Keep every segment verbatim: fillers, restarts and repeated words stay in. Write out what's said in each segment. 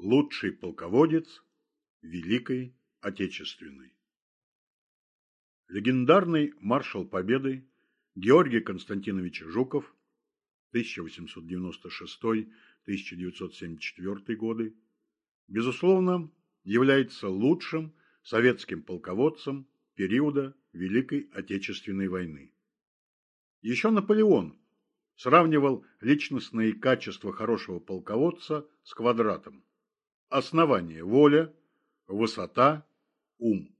Лучший полководец Великой Отечественной. Легендарный маршал Победы Георгий Константинович Жуков тысяча восемьсот девяносто шестой — тысяча девятьсот семьдесят четвёртый годы, безусловно, является лучшим советским полководцем периода Великой Отечественной войны. Еще Наполеон сравнивал личностные качества хорошего полководца с квадратом. Основание – воля, высота – ум.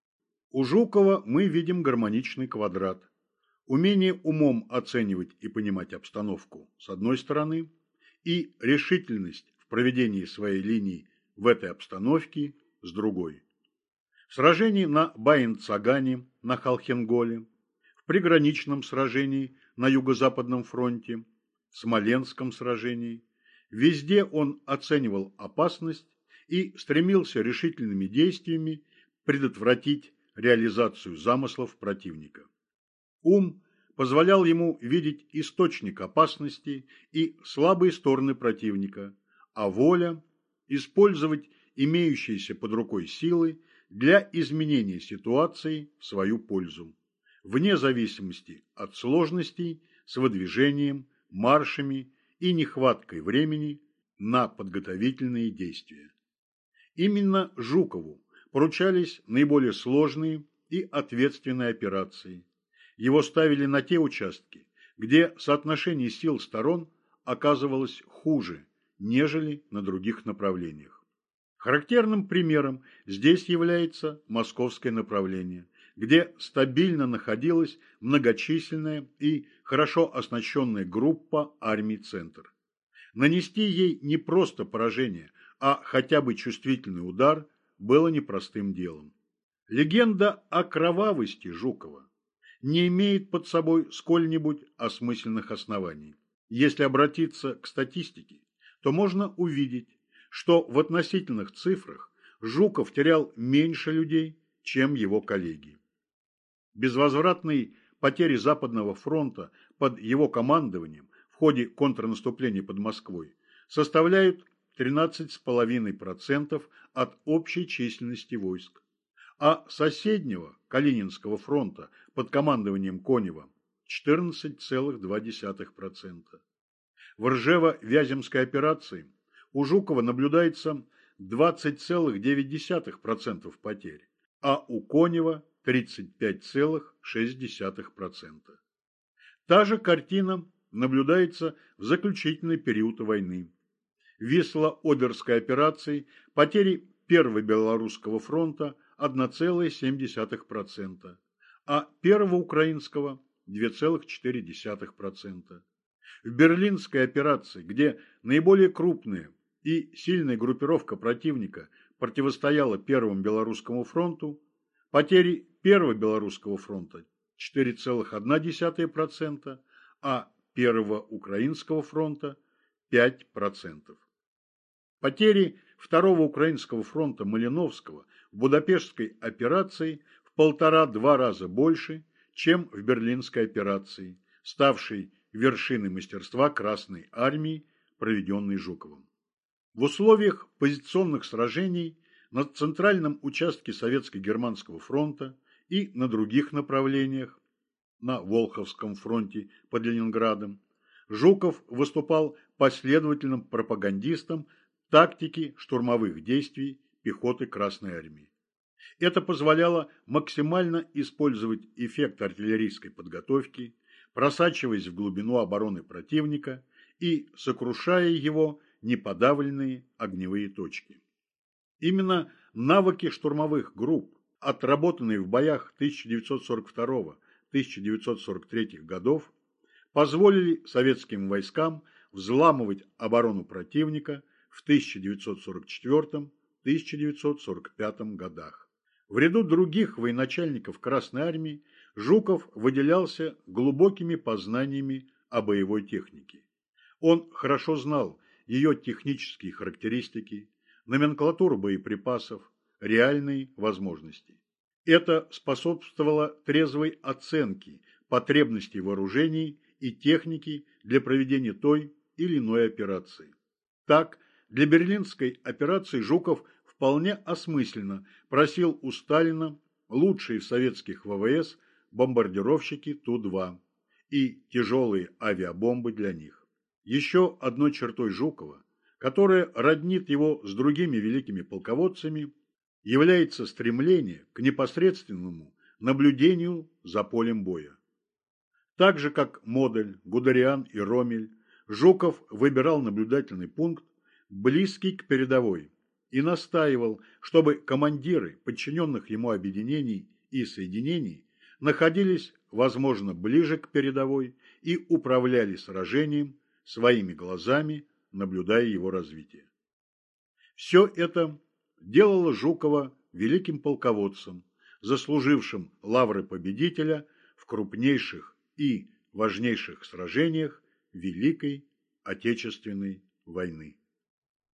У Жукова мы видим гармоничный квадрат. Умение умом оценивать и понимать обстановку с одной стороны и решительность в проведении своей линии в этой обстановке с другой. В сражении на Баин-Цагане, на Халхенголе, в приграничном сражении на Юго-Западном фронте, в Смоленском сражении, везде он оценивал опасность и стремился решительными действиями предотвратить реализацию замыслов противника. Ум позволял ему видеть источник опасности и слабые стороны противника, а воля – использовать имеющиеся под рукой силы для изменения ситуации в свою пользу, вне зависимости от сложностей с выдвижением, маршами и нехваткой времени на подготовительные действия. Именно Жукову поручались наиболее сложные и ответственные операции. Его ставили на те участки, где соотношение сил сторон оказывалось хуже, нежели на других направлениях. Характерным примером здесь является московское направление, где стабильно находилась многочисленная и хорошо оснащенная группа армий «Центр». Нанести ей не просто поражение, а хотя бы чувствительный удар было непростым делом. Легенда о кровавости Жукова не имеет под собой сколь-нибудь осмысленных оснований. Если обратиться к статистике, то можно увидеть, что в относительных цифрах Жуков терял меньше людей, чем его коллеги. Безвозвратные потери Западного фронта под его командованием в ходе контрнаступления под Москвой составляют тринадцать целых пять десятых процента от общей численности войск, а соседнего Калининского фронта под командованием Конева четырнадцать целых два десятых процента. В Ржево-Вяземской операции у Жукова наблюдается двадцать целых девять десятых процента потерь, а у Конева тридцать пять целых шесть десятых процента. Та же картина наблюдается в заключительный период войны. В Висло-Одерской операции потери Первого Белорусского фронта одна целая семь десятых процента, а Первого Украинского – две целых четыре десятых процента. В Берлинской операции, где наиболее крупная и сильная группировка противника противостояла Первому Белорусскому фронту, потери Первого Белорусского фронта – четыре целых одна десятая процента, а Первого Украинского фронта – пять процентов. Потери Второго Украинского фронта Малиновского в Будапештской операции в полтора-два раза больше, чем в Берлинской операции, ставшей вершиной мастерства Красной армии, проведенной Жуковым. В условиях позиционных сражений на центральном участке Советско-Германского фронта и на других направлениях, на Волховском фронте под Ленинградом, Жуков выступал последовательным пропагандистом тактики штурмовых действий пехоты Красной армии. Это позволяло максимально использовать эффект артиллерийской подготовки, просачиваясь в глубину обороны противника и сокрушая его неподавленные огневые точки. Именно навыки штурмовых групп, отработанные в боях тысяча девятьсот сорок второго — тысяча девятьсот сорок третьего годов, позволили советским войскам взламывать оборону противника в тысяча девятьсот сорок четвёртом — тысяча девятьсот сорок пятом годах. В ряду других военачальников Красной армии Жуков выделялся глубокими познаниями о боевой технике. Он хорошо знал ее технические характеристики, номенклатуру боеприпасов, реальные возможности. Это способствовало трезвой оценке потребностей вооружений и техники для проведения той или иной операции. Так, Для берлинской операции Жуков вполне осмысленно просил у Сталина лучшие в советских ВВС бомбардировщики Ту два и тяжелые авиабомбы для них. Еще одной чертой Жукова, которая роднит его с другими великими полководцами, является стремление к непосредственному наблюдению за полем боя. Так же, как Модель, Гудериан и Роммель, Жуков выбирал наблюдательный пункт, близкий к передовой, и настаивал, чтобы командиры подчиненных ему объединений и соединений находились, возможно, ближе к передовой и управляли сражением своими глазами, наблюдая его развитие. Все это делало Жукова великим полководцем, заслужившим лавры победителя в крупнейших и важнейших сражениях Великой Отечественной войны.